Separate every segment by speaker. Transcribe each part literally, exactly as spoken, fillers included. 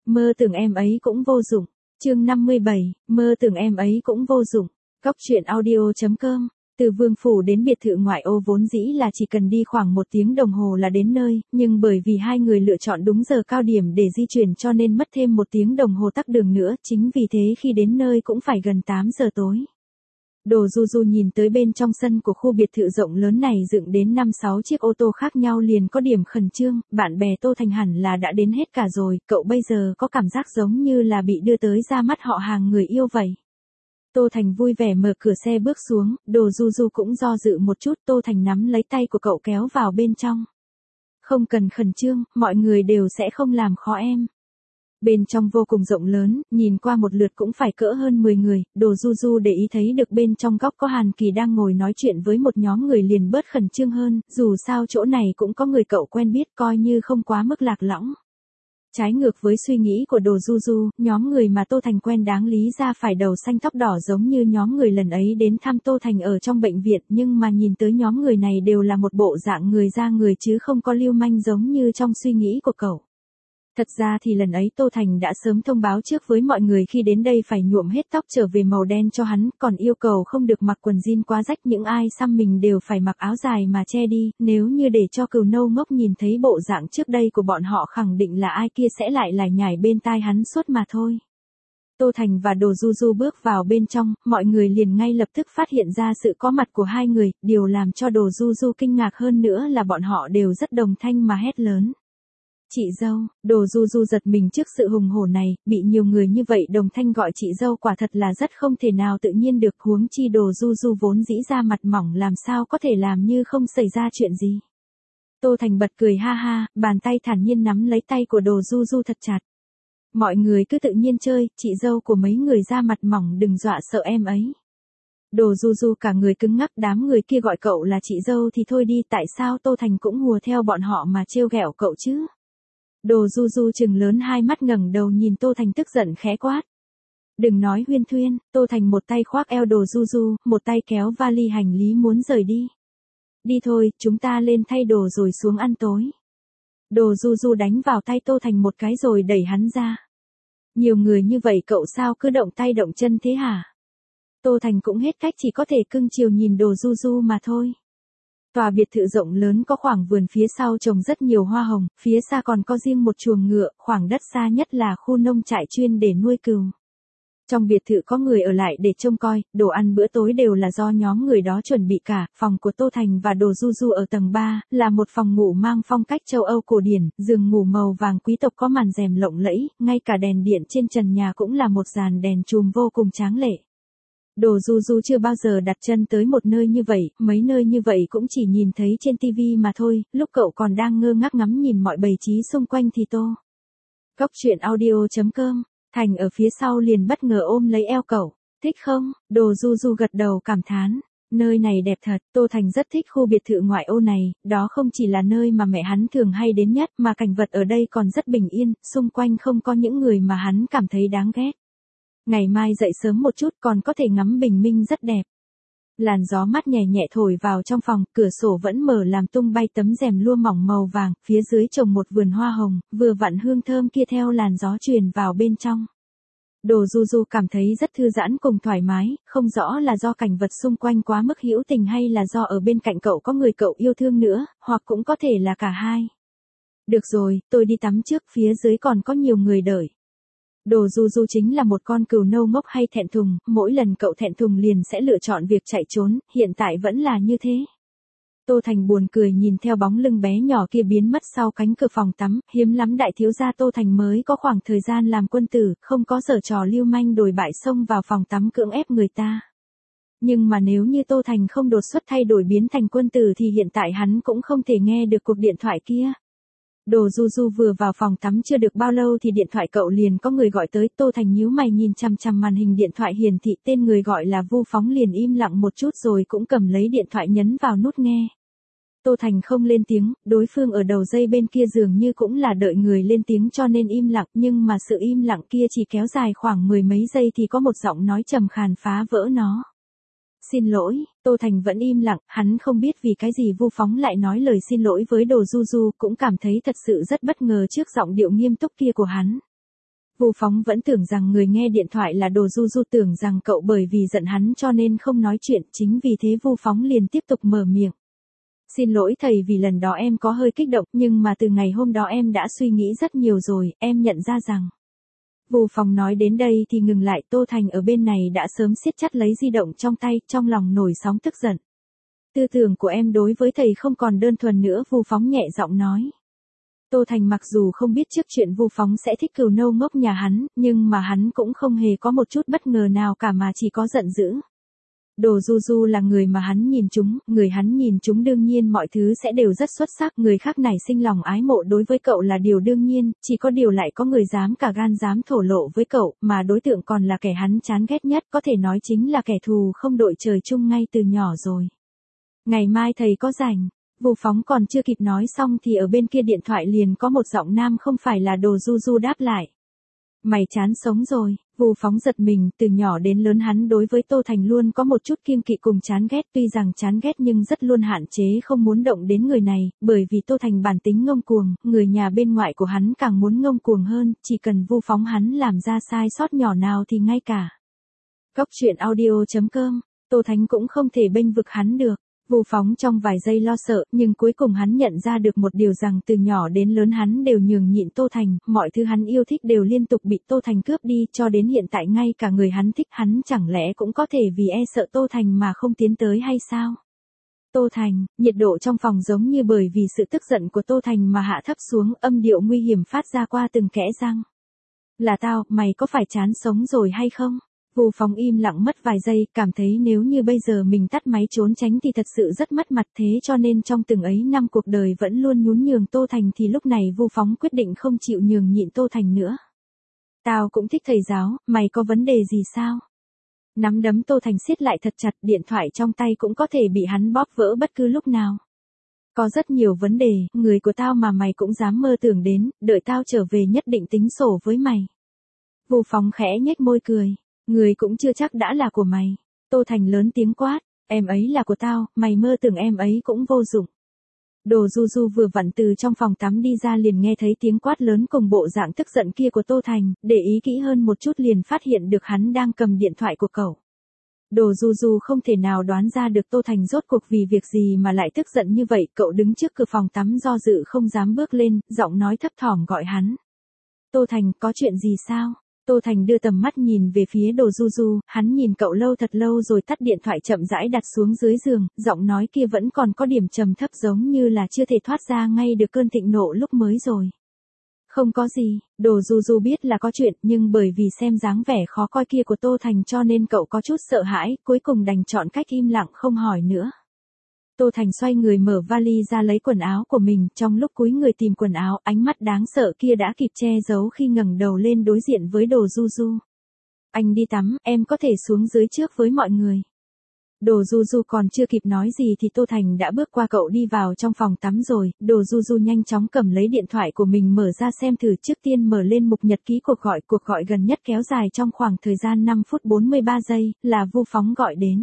Speaker 1: mơ tưởng em ấy cũng vô dụng. Chương năm mươi bảy, mơ tưởng em ấy cũng vô dụng. Góc truyện audio chấm com. Từ Vương Phủ đến biệt thự ngoại ô vốn dĩ là chỉ cần đi khoảng một tiếng đồng hồ là đến nơi, nhưng bởi vì hai người lựa chọn đúng giờ cao điểm để di chuyển cho nên mất thêm một tiếng đồng hồ tắc đường nữa, chính vì thế khi đến nơi cũng phải gần tám giờ tối. Đồ Du Du nhìn tới bên trong sân của khu biệt thự rộng lớn này dựng đến năm sáu chiếc ô tô khác nhau liền có điểm khẩn trương, bạn bè Tô Thành hẳn là đã đến hết cả rồi, cậu bây giờ có cảm giác giống như là bị đưa tới ra mắt họ hàng người yêu vậy. Tô Thành vui vẻ mở cửa xe bước xuống, Đồ Du Du cũng do dự một chút, Tô Thành nắm lấy tay của cậu kéo vào bên trong. Không cần khẩn trương, mọi người đều sẽ không làm khó em. Bên trong vô cùng rộng lớn, nhìn qua một lượt cũng phải cỡ hơn mười người, Đồ Du Du để ý thấy được bên trong góc có Hàn Kỳ đang ngồi nói chuyện với một nhóm người liền bớt khẩn trương hơn, dù sao chỗ này cũng có người cậu quen biết coi như không quá mức lạc lõng. Trái ngược với suy nghĩ của Đồ Du Du, nhóm người mà Tô Thành quen đáng lý ra phải đầu xanh tóc đỏ giống như nhóm người lần ấy đến thăm Tô Thành ở trong bệnh viện, nhưng mà nhìn tới nhóm người này đều là một bộ dạng người ra người chứ không có lưu manh giống như trong suy nghĩ của cậu. Thật ra thì lần ấy Tô Thành đã sớm thông báo trước với mọi người khi đến đây phải nhuộm hết tóc trở về màu đen cho hắn, còn yêu cầu không được mặc quần jean quá rách, những ai xăm mình đều phải mặc áo dài mà che đi, nếu như để cho Cừu Nâu Ngốc nhìn thấy bộ dạng trước đây của bọn họ khẳng định là ai kia sẽ lại lải nhải bên tai hắn suốt mà thôi. Tô Thành và Đồ Du Du bước vào bên trong, mọi người liền ngay lập tức phát hiện ra sự có mặt của hai người, điều làm cho Đồ Du Du kinh ngạc hơn nữa là bọn họ đều rất đồng thanh mà hét lớn. Chị dâu, Đồ Du Du giật mình trước sự hùng hổ này, bị nhiều người như vậy đồng thanh gọi chị dâu quả thật là rất không thể nào tự nhiên được, huống chi Đồ Du Du vốn dĩ ra mặt mỏng làm sao có thể làm như không xảy ra chuyện gì. Tô Thành bật cười ha ha, bàn tay thản nhiên nắm lấy tay của Đồ Du Du thật chặt. Mọi người cứ tự nhiên chơi, chị dâu của mấy người ra mặt mỏng đừng dọa sợ em ấy. Đồ Du Du cả người cứng ngắc, đám người kia gọi cậu là chị dâu thì thôi đi, tại sao Tô Thành cũng hùa theo bọn họ mà trêu ghẹo cậu chứ? Đồ Du Du trừng lớn hai mắt ngẩng đầu nhìn Tô Thành tức giận khẽ quát. Đừng nói huyên thuyên, Tô Thành một tay khoác eo Đồ Du Du, một tay kéo vali hành lý muốn rời đi. Đi thôi, chúng ta lên thay đồ rồi xuống ăn tối. Đồ Du Du đánh vào tay Tô Thành một cái rồi đẩy hắn ra. Nhiều người như vậy cậu sao cứ động tay động chân thế hả? Tô Thành cũng hết cách chỉ có thể cưng chiều nhìn Đồ Du Du mà thôi. Tòa biệt thự rộng lớn có khoảng vườn phía sau trồng rất nhiều hoa hồng, phía xa còn có riêng một chuồng ngựa, khoảng đất xa nhất là khu nông trại chuyên để nuôi cừu. Trong biệt thự có người ở lại để trông coi, đồ ăn bữa tối đều là do nhóm người đó chuẩn bị cả, phòng của Tô Thành và Đồ Du Du ở tầng ba, là một phòng ngủ mang phong cách châu Âu cổ điển, giường ngủ màu vàng quý tộc có màn rèm lộng lẫy, ngay cả đèn điện trên trần nhà cũng là một dàn đèn chùm vô cùng tráng lệ. Đồ Du Du chưa bao giờ đặt chân tới một nơi như vậy, mấy nơi như vậy cũng chỉ nhìn thấy trên tivi mà thôi, lúc cậu còn đang ngơ ngác ngắm nhìn mọi bày trí xung quanh thì Tô. Góc truyện audio chấm com, Thành ở phía sau liền bất ngờ ôm lấy eo cậu, thích không? Đồ Du Du gật đầu cảm thán, nơi này đẹp thật, Tô Thành rất thích khu biệt thự ngoại ô này, đó không chỉ là nơi mà mẹ hắn thường hay đến nhất mà cảnh vật ở đây còn rất bình yên, xung quanh không có những người mà hắn cảm thấy đáng ghét. Ngày mai dậy sớm một chút còn có thể ngắm bình minh rất đẹp. Làn gió mát nhẹ nhẹ thổi vào trong phòng, cửa sổ vẫn mở làm tung bay tấm rèm lụa mỏng màu vàng, phía dưới trồng một vườn hoa hồng, vừa vặn hương thơm kia theo làn gió truyền vào bên trong. Đồ Du Du cảm thấy rất thư giãn cùng thoải mái, không rõ là do cảnh vật xung quanh quá mức hữu tình hay là do ở bên cạnh cậu có người cậu yêu thương nữa, hoặc cũng có thể là cả hai. Được rồi, tôi đi tắm trước, phía dưới còn có nhiều người đợi. Đồ Du Du chính là một con cừu nâu ngốc hay thẹn thùng, mỗi lần cậu thẹn thùng liền sẽ lựa chọn việc chạy trốn, hiện tại vẫn là như thế. Tô Thành buồn cười nhìn theo bóng lưng bé nhỏ kia biến mất sau cánh cửa phòng tắm, hiếm lắm đại thiếu gia Tô Thành mới có khoảng thời gian làm quân tử, không có giở trò lưu manh đồi bại xông vào phòng tắm cưỡng ép người ta. Nhưng mà nếu như Tô Thành không đột xuất thay đổi biến thành quân tử thì hiện tại hắn cũng không thể nghe được cuộc điện thoại kia. Đồ Du Du vừa vào phòng tắm chưa được bao lâu thì điện thoại cậu liền có người gọi tới, Tô Thành nhíu mày nhìn chằm chằm màn hình điện thoại hiển thị tên người gọi là Vu Phóng liền im lặng một chút rồi cũng cầm lấy điện thoại nhấn vào nút nghe. Tô Thành không lên tiếng, đối phương ở đầu dây bên kia dường như cũng là đợi người lên tiếng cho nên im lặng, nhưng mà sự im lặng kia chỉ kéo dài khoảng mười mấy giây thì có một giọng nói trầm khàn phá vỡ nó. Xin lỗi, Tô Thành vẫn im lặng, hắn không biết vì cái gì Vu Phóng lại nói lời xin lỗi với Đồ Du Du, cũng cảm thấy thật sự rất bất ngờ trước giọng điệu nghiêm túc kia của hắn. Vu Phóng vẫn tưởng rằng người nghe điện thoại là Đồ Du Du, tưởng rằng cậu bởi vì giận hắn cho nên không nói chuyện, chính vì thế Vu Phóng liền tiếp tục mở miệng. Xin lỗi thầy vì lần đó em có hơi kích động, nhưng mà từ ngày hôm đó em đã suy nghĩ rất nhiều rồi, em nhận ra rằng. Vu Phóng nói đến đây thì ngừng lại, Tô Thành ở bên này đã sớm siết chặt lấy di động trong tay, trong lòng nổi sóng tức giận. Tư tưởng của em đối với thầy không còn đơn thuần nữa, Vu Phóng nhẹ giọng nói. Tô Thành mặc dù không biết trước chuyện Vu Phóng sẽ thích cừu nâu ngốc nhà hắn, nhưng mà hắn cũng không hề có một chút bất ngờ nào cả mà chỉ có giận dữ. Đồ Du Du là người mà hắn nhìn chúng, người hắn nhìn chúng đương nhiên mọi thứ sẽ đều rất xuất sắc, người khác nảy sinh lòng ái mộ đối với cậu là điều đương nhiên, chỉ có điều lại có người dám cả gan dám thổ lộ với cậu, mà đối tượng còn là kẻ hắn chán ghét nhất, có thể nói chính là kẻ thù không đội trời chung ngay từ nhỏ rồi. Ngày mai thầy có rảnh. Vu Phóng còn chưa kịp nói xong thì ở bên kia điện thoại liền có một giọng nam không phải là Đồ Du Du đáp lại. Mày chán sống rồi. Vu Phóng giật mình, từ nhỏ đến lớn hắn đối với Tô Thành luôn có một chút kiêng kỵ cùng chán ghét, tuy rằng chán ghét nhưng rất luôn hạn chế không muốn động đến người này, bởi vì Tô Thành bản tính ngông cuồng, người nhà bên ngoại của hắn càng muốn ngông cuồng hơn, chỉ cần Vu Phóng hắn làm ra sai sót nhỏ nào thì ngay cả. Cóc truyện audio chấm com, Tô Thành cũng không thể bênh vực hắn được. Vu Phóng trong vài giây lo sợ, nhưng cuối cùng hắn nhận ra được một điều rằng từ nhỏ đến lớn hắn đều nhường nhịn Tô Thành, mọi thứ hắn yêu thích đều liên tục bị Tô Thành cướp đi, cho đến hiện tại ngay cả người hắn thích hắn chẳng lẽ cũng có thể vì e sợ Tô Thành mà không tiến tới hay sao? Tô Thành, nhiệt độ trong phòng giống như bởi vì sự tức giận của Tô Thành mà hạ thấp xuống, âm điệu nguy hiểm phát ra qua từng kẽ răng. Là tao, mày có phải chán sống rồi hay không? Vu Phóng im lặng mất vài giây, cảm thấy nếu như bây giờ mình tắt máy trốn tránh thì thật sự rất mất mặt, thế cho nên trong từng ấy năm cuộc đời vẫn luôn nhún nhường Tô Thành thì lúc này Vu Phóng quyết định không chịu nhường nhịn Tô Thành nữa. Tao cũng thích thầy giáo, mày có vấn đề gì sao? Nắm đấm Tô Thành siết lại thật chặt, điện thoại trong tay cũng có thể bị hắn bóp vỡ bất cứ lúc nào. Có rất nhiều vấn đề, người của tao mà mày cũng dám mơ tưởng đến, đợi tao trở về nhất định tính sổ với mày. Vu Phóng khẽ nhếch môi cười. Người cũng chưa chắc đã là của mày. Tô Thành lớn tiếng quát, em ấy là của tao, mày mơ tưởng em ấy cũng vô dụng. Đồ Du Du vừa vặn từ trong phòng tắm đi ra liền nghe thấy tiếng quát lớn cùng bộ dạng tức giận kia của Tô Thành, để ý kỹ hơn một chút liền phát hiện được hắn đang cầm điện thoại của cậu. Đồ Du Du không thể nào đoán ra được Tô Thành rốt cuộc vì việc gì mà lại tức giận như vậy, cậu đứng trước cửa phòng tắm do dự không dám bước lên, giọng nói thấp thỏm gọi hắn. Tô Thành, có chuyện gì sao? Tô Thành đưa tầm mắt nhìn về phía Đồ Du Du, hắn nhìn cậu lâu thật lâu rồi tắt điện thoại chậm rãi đặt xuống dưới giường, giọng nói kia vẫn còn có điểm trầm thấp giống như là chưa thể thoát ra ngay được cơn thịnh nộ lúc mới rồi. Không có gì, Đồ Du Du biết là có chuyện nhưng bởi vì xem dáng vẻ khó coi kia của Tô Thành cho nên cậu có chút sợ hãi, cuối cùng đành chọn cách im lặng không hỏi nữa. Tô Thành xoay người mở vali ra lấy quần áo của mình, trong lúc cúi người tìm quần áo, ánh mắt đáng sợ kia đã kịp che giấu khi ngẩng đầu lên đối diện với Đồ Du Du. Anh đi tắm, em có thể xuống dưới trước với mọi người. Đồ Du Du còn chưa kịp nói gì thì Tô Thành đã bước qua cậu đi vào trong phòng tắm rồi, Đồ Du Du nhanh chóng cầm lấy điện thoại của mình mở ra xem thử, trước tiên mở lên mục nhật ký cuộc gọi, cuộc gọi gần nhất kéo dài trong khoảng thời gian năm phút bốn mươi ba giây, là Vu Phóng gọi đến.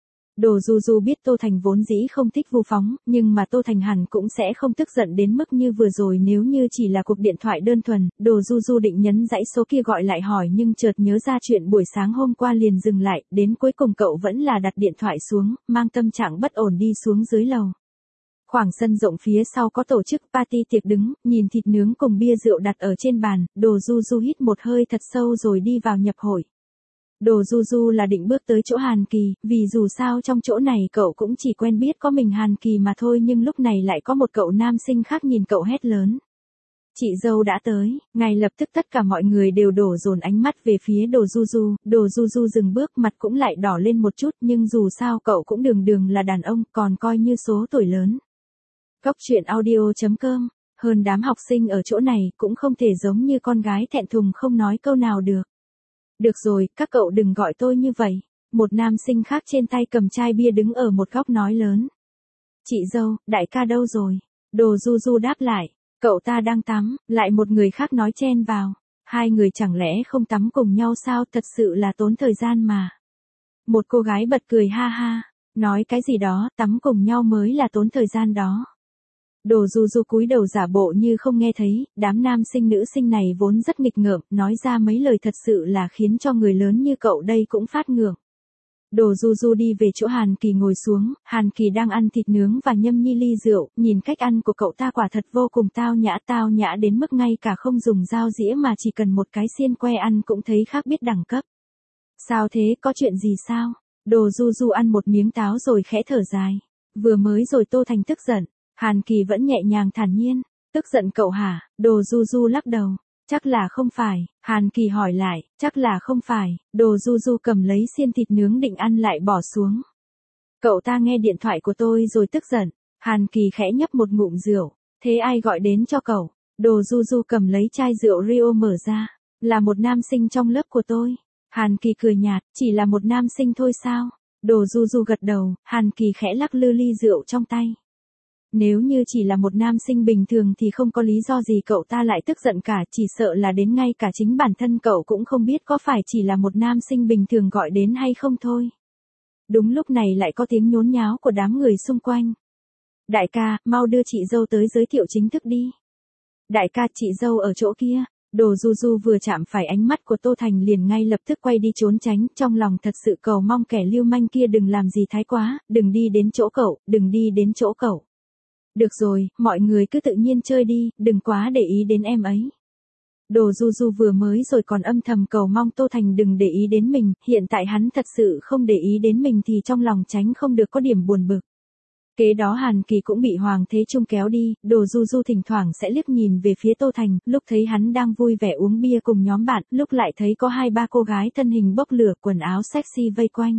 Speaker 1: Đồ Du Du biết Tô Thành vốn dĩ không thích Vu Phóng, nhưng mà Tô Thành hẳn cũng sẽ không tức giận đến mức như vừa rồi nếu như chỉ là cuộc điện thoại đơn thuần, Đồ Du Du định nhấn dãy số kia gọi lại hỏi nhưng chợt nhớ ra chuyện buổi sáng hôm qua liền dừng lại, đến cuối cùng cậu vẫn là đặt điện thoại xuống, mang tâm trạng bất ổn đi xuống dưới lầu. Khoảng sân rộng phía sau có tổ chức party tiệc đứng, nhìn thịt nướng cùng bia rượu đặt ở trên bàn, Đồ Du Du hít một hơi thật sâu rồi đi vào nhập hội. Đồ Du Du là định bước tới chỗ Hàn Kỳ, vì dù sao trong chỗ này cậu cũng chỉ quen biết có mình Hàn Kỳ mà thôi, nhưng lúc này lại có một cậu nam sinh khác nhìn cậu hét lớn. Chị dâu đã tới, ngay lập tức tất cả mọi người đều đổ dồn ánh mắt về phía Đồ Du Du, Đồ Du Du dừng bước, mặt cũng lại đỏ lên một chút, nhưng dù sao cậu cũng đường đường là đàn ông, còn coi như số tuổi lớn. Cóc truyện audio chấm com, hơn đám học sinh ở chỗ này cũng không thể giống như con gái thẹn thùng không nói câu nào được. Được rồi, các cậu đừng gọi tôi như vậy. Một nam sinh khác trên tay cầm chai bia đứng ở một góc nói lớn. Chị dâu, đại ca đâu rồi? Đồ Du Du đáp lại. Cậu ta đang tắm, lại một người khác nói chen vào. Hai người chẳng lẽ không tắm cùng nhau sao, thật sự là tốn thời gian mà. Một cô gái bật cười ha ha. Nói cái gì đó, tắm cùng nhau mới là tốn thời gian đó. Đồ Du Du cúi đầu giả bộ như không nghe thấy, đám nam sinh nữ sinh này vốn rất nghịch ngợm, nói ra mấy lời thật sự là khiến cho người lớn như cậu đây cũng phát ngượng. Đồ Du Du đi về chỗ Hàn Kỳ ngồi xuống, Hàn Kỳ đang ăn thịt nướng và nhâm nhi ly rượu, nhìn cách ăn của cậu ta quả thật vô cùng tao nhã tao nhã đến mức ngay cả không dùng dao dĩa mà chỉ cần một cái xiên que ăn cũng thấy khác biết đẳng cấp. Sao thế, có chuyện gì sao? Đồ Du Du ăn một miếng táo rồi khẽ thở dài. Vừa mới rồi Tô Thành tức giận, Hàn Kỳ vẫn nhẹ nhàng thản nhiên. Tức giận cậu hả? Đồ Du Du lắc đầu. Chắc là không phải, Hàn Kỳ hỏi lại, chắc là không phải, Đồ Du Du cầm lấy xiên thịt nướng định ăn lại bỏ xuống. Cậu ta nghe điện thoại của tôi rồi tức giận, Hàn Kỳ khẽ nhấp một ngụm rượu, thế ai gọi đến cho cậu? Đồ Du Du cầm lấy chai rượu Rio mở ra, là một nam sinh trong lớp của tôi. Hàn Kỳ cười nhạt, chỉ là một nam sinh thôi sao? Đồ Du Du gật đầu, Hàn Kỳ khẽ lắc lư ly rượu trong tay. Nếu như chỉ là một nam sinh bình thường thì không có lý do gì cậu ta lại tức giận cả, chỉ sợ là đến ngay cả chính bản thân cậu cũng không biết có phải chỉ là một nam sinh bình thường gọi đến hay không thôi. Đúng lúc này lại có tiếng nhốn nháo của đám người xung quanh. Đại ca, mau đưa chị dâu tới giới thiệu chính thức đi. Đại ca, chị dâu ở chỗ kia. Đồ Du Du vừa chạm phải ánh mắt của Tô Thành liền ngay lập tức quay đi trốn tránh, trong lòng thật sự cầu mong kẻ lưu manh kia đừng làm gì thái quá, đừng đi đến chỗ cậu, đừng đi đến chỗ cậu. Được rồi, mọi người cứ tự nhiên chơi đi, đừng quá để ý đến em ấy. Đồ Du Du vừa mới rồi còn âm thầm cầu mong Tô Thành đừng để ý đến mình, hiện tại hắn thật sự không để ý đến mình thì trong lòng tránh không được có điểm buồn bực. Kế đó Hàn Kỳ cũng bị Hoàng Thế Trung kéo đi, Đồ Du Du thỉnh thoảng sẽ liếc nhìn về phía Tô Thành, lúc thấy hắn đang vui vẻ uống bia cùng nhóm bạn, lúc lại thấy có hai ba cô gái thân hình bốc lửa quần áo sexy vây quanh.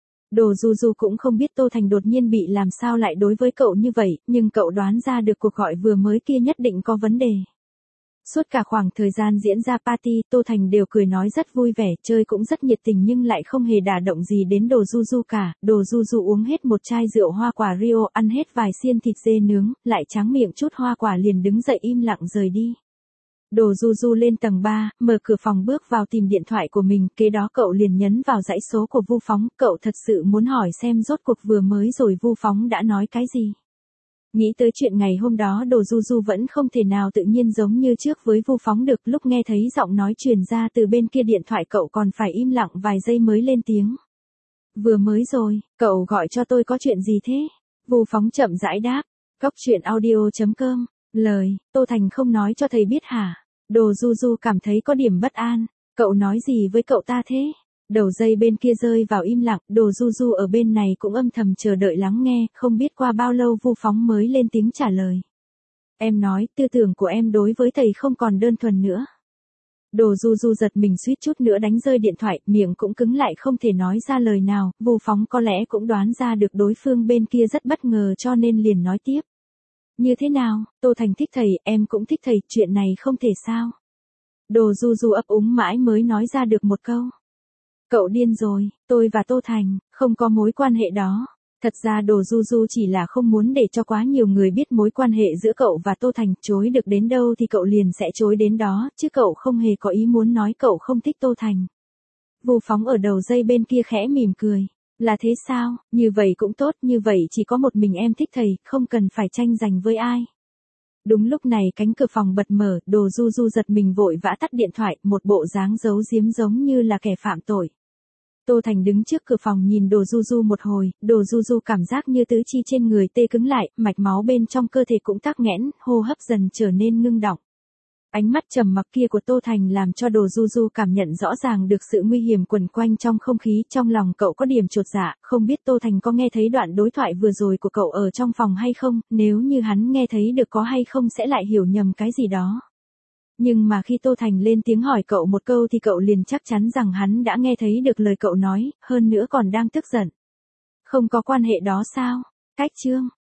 Speaker 1: Đồ Du Du cũng không biết Tô Thành đột nhiên bị làm sao lại đối với cậu như vậy, nhưng cậu đoán ra được cuộc gọi vừa mới kia nhất định có vấn đề. Suốt cả khoảng thời gian diễn ra party, Tô Thành đều cười nói rất vui vẻ, chơi cũng rất nhiệt tình nhưng lại không hề đả động gì đến Đồ Du Du cả. Đồ Du Du uống hết một chai rượu hoa quả Rio, ăn hết vài xiên thịt dê nướng, lại tráng miệng chút hoa quả liền đứng dậy im lặng rời đi. Đồ Du Du lên tầng ba, mở cửa phòng bước vào tìm điện thoại của mình, kế đó cậu liền nhấn vào dãy số của Vu Phóng, cậu thật sự muốn hỏi xem rốt cuộc vừa mới rồi Vu Phóng đã nói cái gì. Nghĩ tới chuyện ngày hôm đó Đồ Du Du vẫn không thể nào tự nhiên giống như trước với Vu Phóng được, lúc nghe thấy giọng nói truyền ra từ bên kia điện thoại cậu còn phải im lặng vài giây mới lên tiếng. Vừa mới rồi, cậu gọi cho tôi có chuyện gì thế? Vu Phóng chậm rãi đáp, cốc truyện audio chấm com, lời, Tô Thành không nói cho thầy biết hả? Đồ Du Du cảm thấy có điểm bất an, cậu nói gì với cậu ta thế? Đầu dây bên kia rơi vào im lặng, Đồ Du Du ở bên này cũng âm thầm chờ đợi lắng nghe, không biết qua bao lâu Vu Phóng mới lên tiếng trả lời. Em nói, tư tưởng của em đối với thầy không còn đơn thuần nữa. Đồ Du Du giật mình suýt chút nữa đánh rơi điện thoại, miệng cũng cứng lại không thể nói ra lời nào, Vu Phóng có lẽ cũng đoán ra được đối phương bên kia rất bất ngờ cho nên liền nói tiếp. Như thế nào, Tô Thành thích thầy, em cũng thích thầy, chuyện này không thể sao. Đồ Du Du ấp úng mãi mới nói ra được một câu. Cậu điên rồi, tôi và Tô Thành, không có mối quan hệ đó. Thật ra Đồ Du Du chỉ là không muốn để cho quá nhiều người biết mối quan hệ giữa cậu và Tô Thành, chối được đến đâu thì cậu liền sẽ chối đến đó, chứ cậu không hề có ý muốn nói cậu không thích Tô Thành. Vu Phóng ở đầu dây bên kia khẽ mỉm cười. Là thế sao, như vậy cũng tốt, như vậy chỉ có một mình em thích thầy, không cần phải tranh giành với ai. Đúng lúc này cánh cửa phòng bật mở, Đồ Du Du giật mình vội vã tắt điện thoại, một bộ dáng giấu giếm giống như là kẻ phạm tội. Tô Thành đứng trước cửa phòng nhìn Đồ Du Du một hồi, Đồ Du Du cảm giác như tứ chi trên người tê cứng lại, mạch máu bên trong cơ thể cũng tắc nghẽn, hô hấp dần trở nên ngưng đọng. Ánh mắt trầm mặc kia của Tô Thành làm cho Đồ Du Du cảm nhận rõ ràng được sự nguy hiểm quẩn quanh trong không khí, trong lòng cậu có điểm chột dạ, không biết Tô Thành có nghe thấy đoạn đối thoại vừa rồi của cậu ở trong phòng hay không, nếu như hắn nghe thấy được có hay không sẽ lại hiểu nhầm cái gì đó. Nhưng mà khi Tô Thành lên tiếng hỏi cậu một câu thì cậu liền chắc chắn rằng hắn đã nghe thấy được lời cậu nói, hơn nữa còn đang tức giận. Không có quan hệ đó sao? Cách chương